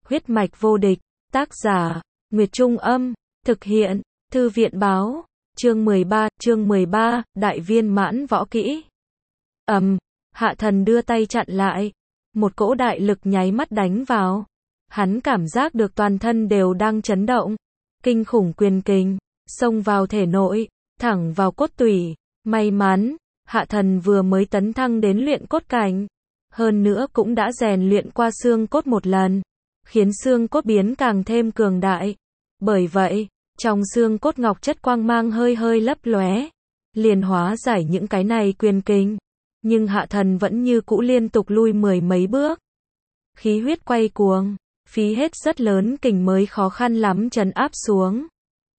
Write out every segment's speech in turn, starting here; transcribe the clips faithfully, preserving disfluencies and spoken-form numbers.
Huyết mạch vô địch, tác giả, Nguyệt Trung Âm, thực hiện, Thư viện Báo, chương mười ba, chương mười ba, Đại viên mãn võ kỹ. Ầm, Hạ Thần đưa tay chặn lại, một cỗ đại lực nháy mắt đánh vào. Hắn cảm giác được toàn thân đều đang chấn động, kinh khủng quyền kình, xông vào thể nội, thẳng vào cốt tủy. May mắn, Hạ Thần vừa mới tấn thăng đến luyện cốt cảnh, hơn nữa cũng đã rèn luyện qua xương cốt một lần, khiến xương cốt biến càng thêm cường đại. Bởi vậy, trong xương cốt ngọc chất quang mang hơi hơi lấp lóe, liền hóa giải những cái này quyền kình. Nhưng Hạ Thần vẫn như cũ liên tục lui mười mấy bước. Khí huyết quay cuồng, phí hết rất lớn kình mới khó khăn lắm trấn áp xuống.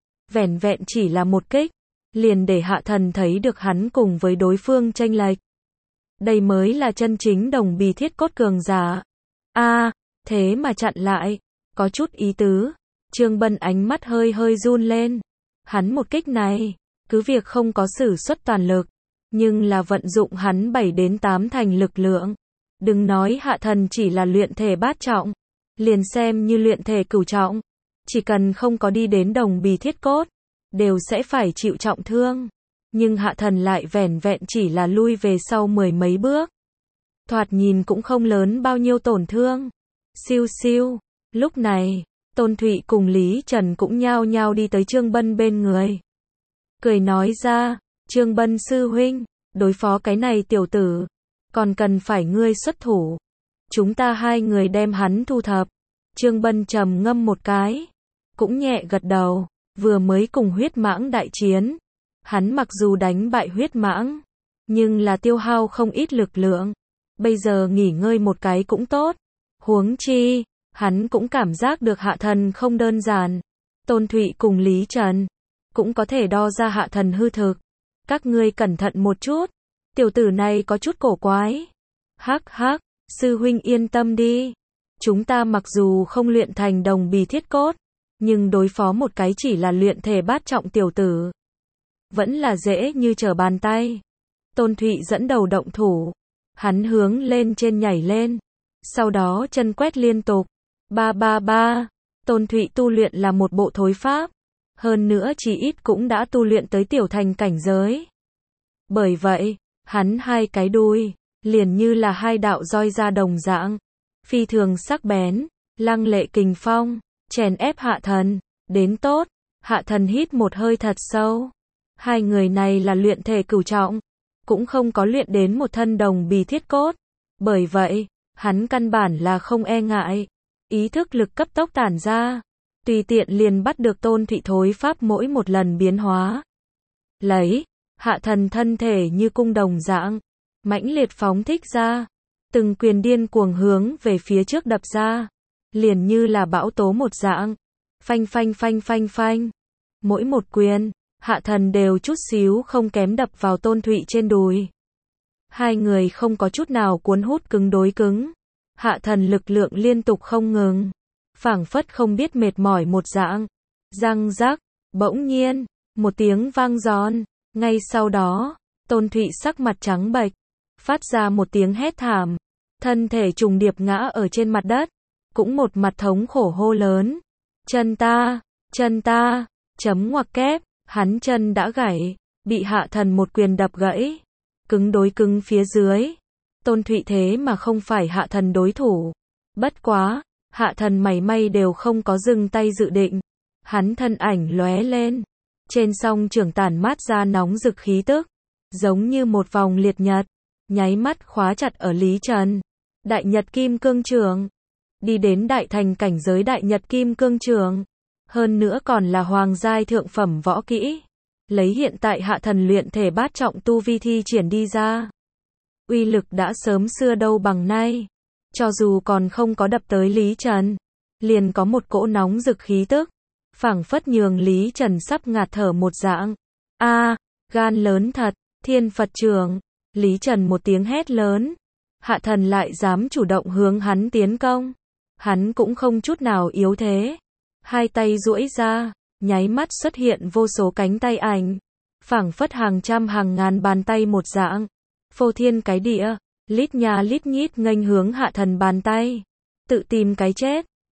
Vẻn vẹn chỉ là một kích, liền để Hạ Thần thấy được hắn cùng với đối phương chênh lệch. Đây mới là chân chính đồng bì thiết cốt cường giả. A, à, thế mà chặn lại, có chút ý tứ. Trương Bân ánh mắt hơi hơi run lên. Hắn một kích này, cứ việc không có sử xuất toàn lực, nhưng là vận dụng hắn bảy đến tám thành lực lượng. Đừng nói Hạ Thần chỉ là luyện thể bát trọng, liền xem như luyện thể cửu trọng, chỉ cần không có đi đến đồng bì thiết cốt, đều sẽ phải chịu trọng thương. Nhưng Hạ Thần lại vẻn vẹn chỉ là lui về sau mười mấy bước. Thoạt nhìn cũng không lớn bao nhiêu tổn thương. Siêu siêu, lúc này, Tôn Thụy cùng Lý Trần cũng nhao nhao đi tới Trương Bân bên người. Cười nói ra, Trương Bân sư huynh, đối phó cái này tiểu tử, còn cần phải ngươi xuất thủ. Chúng ta hai người đem hắn thu thập. Trương Bân trầm ngâm một cái, cũng nhẹ gật đầu, vừa mới cùng huyết mãng đại chiến. Hắn mặc dù đánh bại huyết mãng, nhưng là tiêu hao không ít lực lượng. Bây giờ nghỉ ngơi một cái cũng tốt. Huống chi, hắn cũng cảm giác được Hạ Thần không đơn giản. Tôn Thụy cùng Lý Trần cũng có thể đo ra Hạ Thần hư thực. Các ngươi cẩn thận một chút, tiểu tử này có chút cổ quái. Hắc hắc, sư huynh yên tâm đi. Chúng ta mặc dù không luyện thành đồng bì thiết cốt, nhưng đối phó một cái chỉ là luyện thể bát trọng tiểu tử, vẫn là dễ như trở bàn tay. Tôn Thụy dẫn đầu động thủ, hắn hướng lên trên nhảy lên, sau đó chân quét liên tục. Ba ba ba, Tôn Thụy tu luyện là một bộ thối pháp, hơn nữa chỉ ít cũng đã tu luyện tới tiểu thành cảnh giới. Bởi vậy, hắn hai cái đuôi, liền như là hai đạo roi ra đồng dạng, phi thường sắc bén, lăng lệ kình phong, chèn ép Hạ Thần. Đến tốt, Hạ Thần hít một hơi thật sâu. Hai người này là luyện thể cửu trọng, cũng không có luyện đến một thân đồng bì thiết cốt. Bởi vậy, hắn căn bản là không e ngại. Ý thức lực cấp tốc tản ra, tùy tiện liền bắt được Tôn Thụy thối pháp mỗi một lần biến hóa. Lấy, Hạ Thần thân thể như cung đồng dạng, mãnh liệt phóng thích ra, từng quyền điên cuồng hướng về phía trước đập ra, liền như là bão tố một dạng, phanh phanh phanh phanh phanh. Mỗi một quyền, Hạ Thần đều chút xíu không kém đập vào Tôn Thụy trên đùi. Hai người không có chút nào cuốn hút cứng đối cứng. Hạ Thần lực lượng liên tục không ngừng, phảng phất không biết mệt mỏi một dạng. Răng rắc, bỗng nhiên, một tiếng vang giòn, ngay sau đó, Tôn Thụy sắc mặt trắng bệch, phát ra một tiếng hét thảm, thân thể trùng điệp ngã ở trên mặt đất, cũng một mặt thống khổ hô lớn. Chân ta, chân ta, chấm ngoặc kép, hắn chân đã gãy, bị Hạ Thần một quyền đập gãy. Cứng đối cứng phía dưới, Tôn Thụy thế mà không phải Hạ Thần đối thủ. Bất quá, Hạ Thần mảy may đều không có dừng tay dự định. Hắn thân ảnh lóe lên, trên song trưởng tản mát ra nóng rực khí tức, giống như một vòng liệt nhật, nháy mắt khóa chặt ở Lý Trần. Đại Nhật Kim Cương Trường, đi đến đại thành cảnh giới Đại Nhật Kim Cương Trường, hơn nữa còn là hoàng giai thượng phẩm võ kỹ, lấy hiện tại Hạ Thần luyện thể bát trọng tu vi thi triển đi ra, uy lực đã sớm xưa đâu bằng nay. Cho dù còn không có đập tới Lý Trần, liền có một cỗ nóng rực khí tức, phảng phất nhường Lý Trần sắp ngạt thở một dạng. A, à, gan lớn thật, Thiên Phật Trường. Lý Trần một tiếng hét lớn. Hạ Thần lại dám chủ động hướng hắn tiến công. Hắn cũng không chút nào yếu thế. Hai tay duỗi ra, nháy mắt xuất hiện vô số cánh tay ảnh, phảng phất hàng trăm hàng ngàn bàn tay một dạng, phô thiên cái địa, lít nhà lít nhít nghênh hướng Hạ Thần bàn tay, tự tìm cái chết.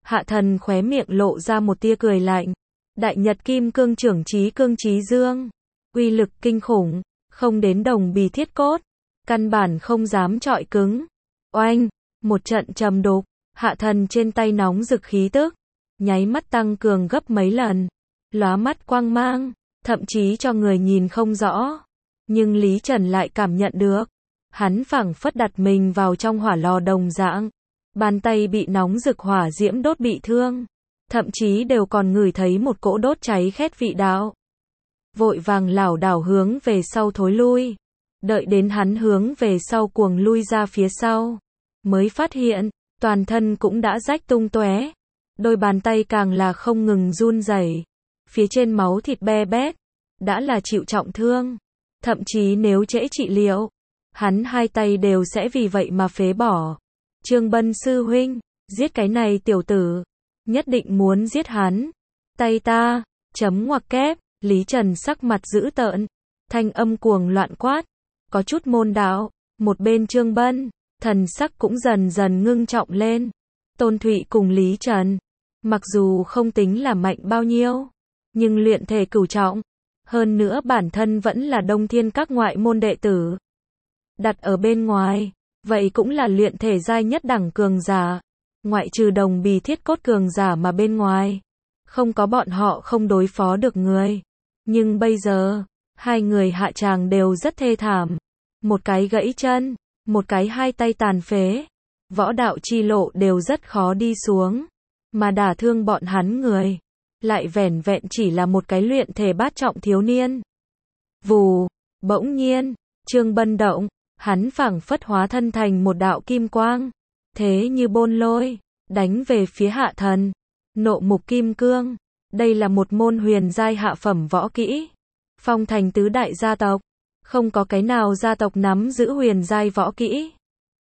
Hạ thần khóe miệng lộ ra một tia cười lạnh. Đại Nhật Kim Cương Trưởng Chí Cương Chí Dương. Uy lực kinh khủng, không đến đồng bì thiết cốt. Căn bản không dám chọi cứng. Oanh, một trận trầm đục, hạ thần trên tay nóng rực khí tức. Nháy mắt tăng cường gấp mấy lần. Lóa mắt quang mang, thậm chí cho người nhìn không rõ. Nhưng Lý Trần lại cảm nhận được. Hắn phảng phất đặt mình vào trong hỏa lò đồng dạng. Bàn tay bị nóng rực hỏa diễm đốt bị thương. Thậm chí đều còn ngửi thấy một cỗ đốt cháy khét vị đạo. Vội vàng lảo đảo hướng về sau thối lui. Đợi đến hắn hướng về sau cuồng lui ra phía sau. Mới phát hiện, toàn thân cũng đã rách tung tóe. Đôi bàn tay càng là không ngừng run rẩy. Phía trên máu thịt be bét. Đã là chịu trọng thương. Thậm chí nếu trễ trị liệu, hắn hai tay đều sẽ vì vậy mà phế bỏ. Trương Bân sư huynh, giết cái này tiểu tử. Nhất định muốn giết hắn. Tay ta, chấm ngoặc kép, Lý Trần sắc mặt dữ tợn. Thanh âm cuồng loạn quát. Có chút môn đạo, một bên Trương Bân, thần sắc cũng dần dần ngưng trọng lên. Tôn Thụy cùng Lý Trần, mặc dù không tính là mạnh bao nhiêu, nhưng luyện thể cửu trọng. Hơn nữa bản thân vẫn là Đông Thiên các ngoại môn đệ tử. Đặt ở bên ngoài, vậy cũng là luyện thể giai nhất đẳng cường giả. Ngoại trừ đồng bì thiết cốt cường giả mà bên ngoài, không có bọn họ không đối phó được người. Nhưng bây giờ, hai người hạ tràng đều rất thê thảm. Một cái gãy chân, một cái hai tay tàn phế. Võ đạo chi lộ đều rất khó đi xuống. Mà đả thương bọn hắn người, lại vẻn vẹn chỉ là một cái luyện thể bát trọng thiếu niên. Vù, bỗng nhiên, Trương Bân động, hắn phảng phất hóa thân thành một đạo kim quang. Thế như bôn lôi, đánh về phía hạ thần. Nộ mục kim cương, đây là một môn huyền giai hạ phẩm võ kỹ. Phong thành tứ đại gia tộc, không có cái nào gia tộc nắm giữ huyền giai võ kỹ.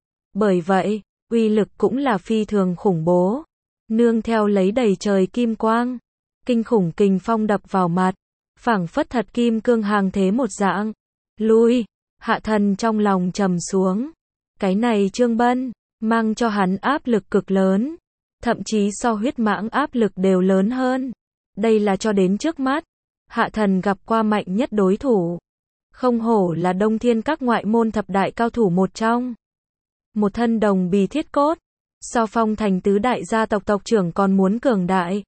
Bởi vậy, uy lực cũng là phi thường khủng bố. Nương theo lấy đầy trời kim quang, kinh khủng kình phong đập vào mặt, phảng phất thật kim cương hàng thế một dạng. Lui, hạ thần trong lòng trầm xuống. Cái này Trương Bân, mang cho hắn áp lực cực lớn. Thậm chí so huyết mãng áp lực đều lớn hơn. Đây là cho đến trước mắt, hạ thần gặp qua mạnh nhất đối thủ. Không hổ là Đông Thiên các ngoại môn thập đại cao thủ một trong. Một thân đồng bì thiết cốt, so Phong thành tứ đại gia tộc tộc trưởng còn muốn cường đại.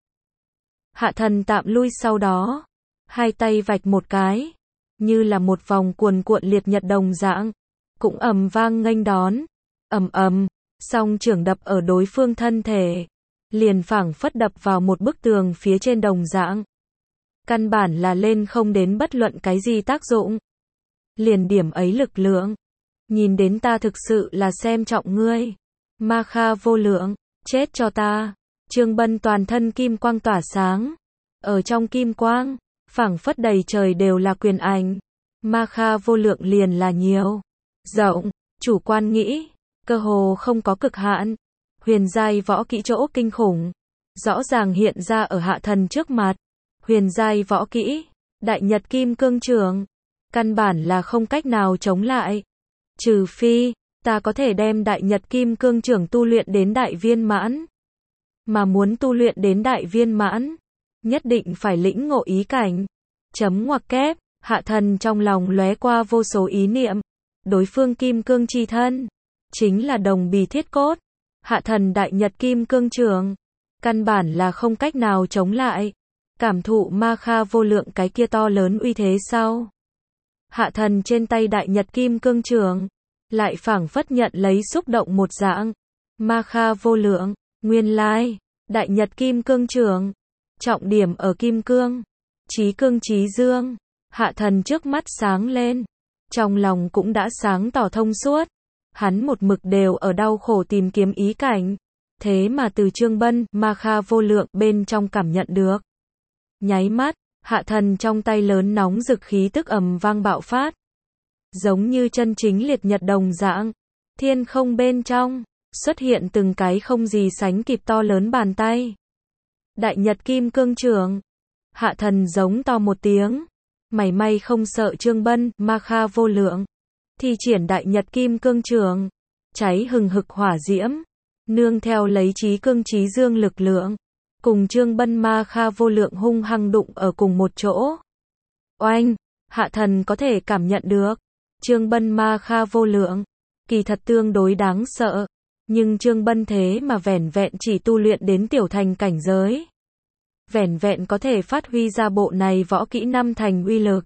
Hạ thần tạm lui sau đó, hai tay vạch một cái, như là một vòng cuồn cuộn liệt nhật đồng dạng, cũng ầm vang nghênh đón. Ầm ầm, song trưởng đập ở đối phương thân thể, liền phảng phất đập vào một bức tường phía trên đồng dạng. Căn bản là lên không đến bất luận cái gì tác dụng. Liền điểm ấy lực lượng, nhìn đến ta thực sự là xem trọng ngươi. Ma Kha vô lượng, chết cho ta. Trương Bân toàn thân kim quang tỏa sáng. Ở trong kim quang, phảng phất đầy trời đều là quyền ảnh. Ma Kha vô lượng liền là nhiều, rộng, chủ quan nghĩ, cơ hồ không có cực hạn. Huyền giai võ kỹ chỗ kinh khủng, rõ ràng hiện ra ở hạ thần trước mặt. Huyền giai võ kỹ, Đại Nhật Kim Cương Trưởng, căn bản là không cách nào chống lại. Trừ phi, ta có thể đem Đại Nhật Kim Cương Trưởng tu luyện đến đại viên mãn. Mà muốn tu luyện đến đại viên mãn, nhất định phải lĩnh ngộ ý cảnh. Chấm ngoặc kép, hạ thần trong lòng lóe qua vô số ý niệm. Đối phương kim cương chi thân, chính là đồng bì thiết cốt. Hạ thần Đại Nhật Kim Cương Trưởng, căn bản là không cách nào chống lại. Cảm thụ Ma Kha vô lượng cái kia to lớn uy thế sau. Hạ thần trên tay Đại Nhật Kim Cương Trưởng, lại phảng phất nhận lấy xúc động một dạng. Ma Kha vô lượng, nguyên lai, Đại Nhật Kim Cương Trưởng, trọng điểm ở kim cương, chí cương chí dương. Hạ thần trước mắt sáng lên, trong lòng cũng đã sáng tỏ thông suốt. Hắn một mực đều ở đau khổ tìm kiếm ý cảnh, thế mà từ Trương Bân, Ma Kha vô lượng bên trong cảm nhận được. Nháy mắt, hạ thần trong tay lớn nóng rực khí tức ầm vang bạo phát. Giống như chân chính liệt nhật đồng dạng, thiên không bên trong, xuất hiện từng cái không gì sánh kịp to lớn bàn tay. Đại Nhật Kim Cương Trưởng, hạ thần giống to một tiếng, mảy may không sợ Trương Bân, Ma Kha vô lượng. Thi triển Đại Nhật Kim Cương Trưởng, cháy hừng hực hỏa diễm, nương theo lấy trí cương trí dương lực lượng, cùng Trương Bân ma kha vô lượng hung hăng đụng ở cùng một chỗ. Oanh, hạ thần có thể cảm nhận được, Trương Bân ma kha vô lượng, kỳ thật tương đối đáng sợ, nhưng Trương Bân thế mà vẻn vẹn chỉ tu luyện đến tiểu thành cảnh giới. Vẻn vẹn có thể phát huy ra bộ này võ kỹ năm thành uy lực.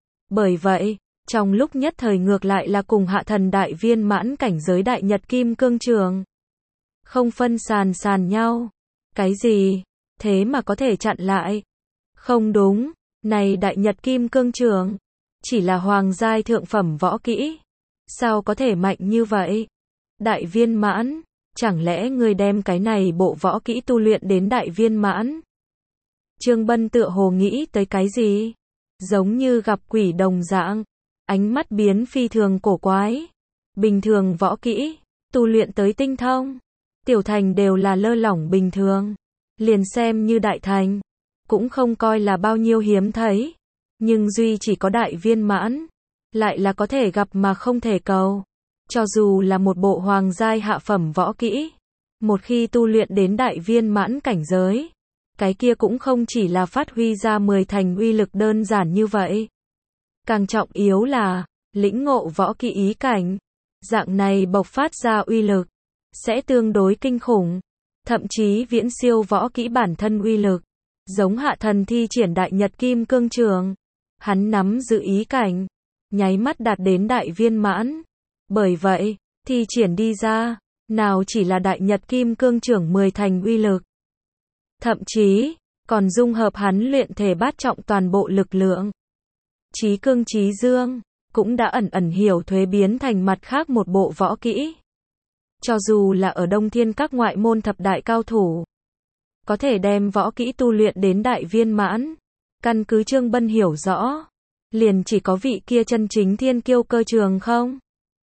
Bởi vậy, trong lúc nhất thời ngược lại là cùng hạ thần đại viên mãn cảnh giới đại nhật kim cương trường. Không phân sàn sàn nhau. Cái gì? Thế mà có thể chặn lại? Không đúng, này đại nhật kim cương trường, chỉ là hoàng giai thượng phẩm võ kỹ. Sao có thể mạnh như vậy? Đại viên mãn, chẳng lẽ ngươi đem cái này bộ võ kỹ tu luyện đến đại viên mãn? Trương Bân tựa hồ nghĩ tới cái gì? Giống như gặp quỷ đồng dạng, ánh mắt biến phi thường cổ quái. Bình thường võ kỹ, tu luyện tới tinh thông, tiểu thành đều là lơ lỏng bình thường. Liền xem như đại thành, cũng không coi là bao nhiêu hiếm thấy. Nhưng duy chỉ có đại viên mãn, lại là có thể gặp mà không thể cầu. Cho dù là một bộ hoàng giai hạ phẩm võ kỹ, một khi tu luyện đến đại viên mãn cảnh giới, cái kia cũng không chỉ là phát huy ra mười thành uy lực đơn giản như vậy. Càng trọng yếu là, lĩnh ngộ võ kỹ ý cảnh, dạng này bộc phát ra uy lực, sẽ tương đối kinh khủng, thậm chí viễn siêu võ kỹ bản thân uy lực. Giống hạ thần thi triển đại nhật kim cương trường, hắn nắm giữ ý cảnh, nháy mắt đạt đến đại viên mãn. Bởi vậy, thi triển đi ra, nào chỉ là đại nhật kim cương trường mười thành uy lực. Thậm chí, còn dung hợp hắn luyện thể bát trọng toàn bộ lực lượng. Chí cương chí dương, cũng đã ẩn ẩn hiểu thuế biến thành mặt khác một bộ võ kỹ. Cho dù là ở Đông Thiên các ngoại môn thập đại cao thủ, có thể đem võ kỹ tu luyện đến đại viên mãn. Căn cứ Trương Bân hiểu rõ, liền chỉ có vị kia chân chính thiên kiêu Cơ Trường không?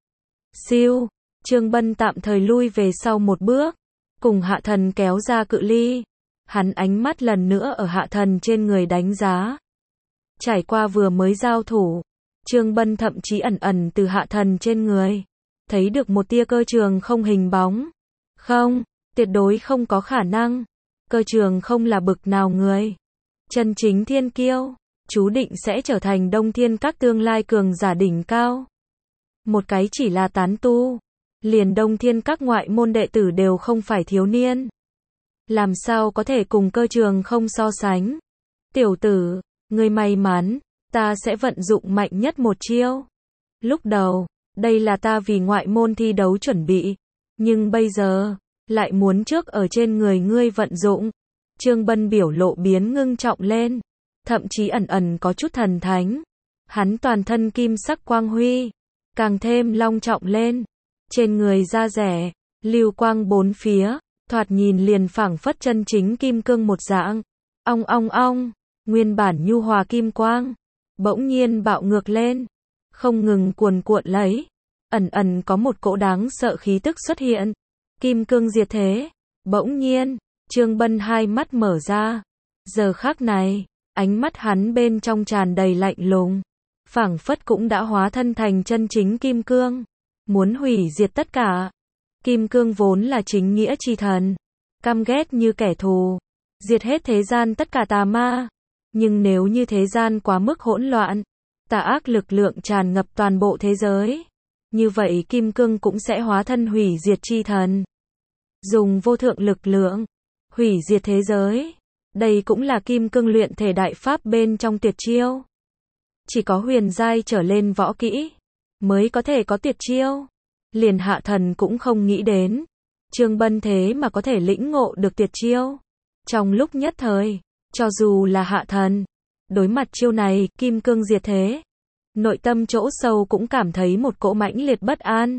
Siêu, Trương Bân tạm thời lui về sau một bước, cùng hạ thần kéo ra cự ly. Hắn ánh mắt lần nữa ở hạ thần trên người đánh giá. Trải qua vừa mới giao thủ, Trương Bân thậm chí ẩn ẩn từ hạ thần trên người, thấy được một tia Cơ Trường không hình bóng. Không, tuyệt đối không có khả năng. Cơ Trường không là bực nào người. Chân chính thiên kiêu, chú định sẽ trở thành Đông Thiên các tương lai cường giả đỉnh cao. Một cái chỉ là tán tu, liền Đông Thiên các ngoại môn đệ tử đều không phải thiếu niên. Làm sao có thể cùng Cơ Trường không so sánh? Tiểu tử, ngươi may mắn, ta sẽ vận dụng mạnh nhất một chiêu. Lúc đầu, đây là ta vì ngoại môn thi đấu chuẩn bị, nhưng bây giờ, lại muốn trước ở trên người ngươi vận dụng. Trương Bân biểu lộ biến ngưng trọng lên, thậm chí ẩn ẩn có chút thần thánh. Hắn toàn thân kim sắc quang huy, càng thêm long trọng lên. Trên người da rẻ, lưu quang bốn phía, thoạt nhìn liền phảng phất chân chính kim cương một dạng. Ong ong ong, nguyên bản nhu hòa kim quang, bỗng nhiên bạo ngược lên, không ngừng cuồn cuộn lấy. Ẩn ẩn có một cỗ đáng sợ khí tức xuất hiện. Kim cương diệt thế. Bỗng nhiên, Trương Bân hai mắt mở ra. Giờ khắc này, ánh mắt hắn bên trong tràn đầy lạnh lùng, phảng phất cũng đã hóa thân thành chân chính kim cương, muốn hủy diệt tất cả. Kim cương vốn là chính nghĩa chi thần, căm ghét như kẻ thù, diệt hết thế gian tất cả tà ma. Nhưng nếu như thế gian quá mức hỗn loạn, tà ác lực lượng tràn ngập toàn bộ thế giới, như vậy kim cương cũng sẽ hóa thân hủy diệt chi thần, dùng vô thượng lực lượng hủy diệt thế giới. Đây cũng là kim cương luyện thể đại pháp bên trong tuyệt chiêu. Chỉ có huyền giai trở lên võ kỹ mới có thể có tuyệt chiêu. Liền hạ thần cũng không nghĩ đến, Trương Bân thế mà có thể lĩnh ngộ được tuyệt chiêu. Trong lúc nhất thời, cho dù là hạ thần, đối mặt chiêu này, kim cương diệt thế, nội tâm chỗ sâu cũng cảm thấy một cỗ mãnh liệt bất an.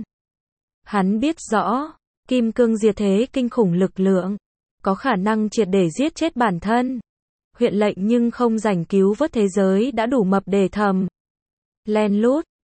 Hắn biết rõ, kim cương diệt thế kinh khủng lực lượng, có khả năng triệt để giết chết bản thân. Huyện lệnh nhưng không rảnh cứu vớt thế giới đã đủ mập để thầm. Len lút,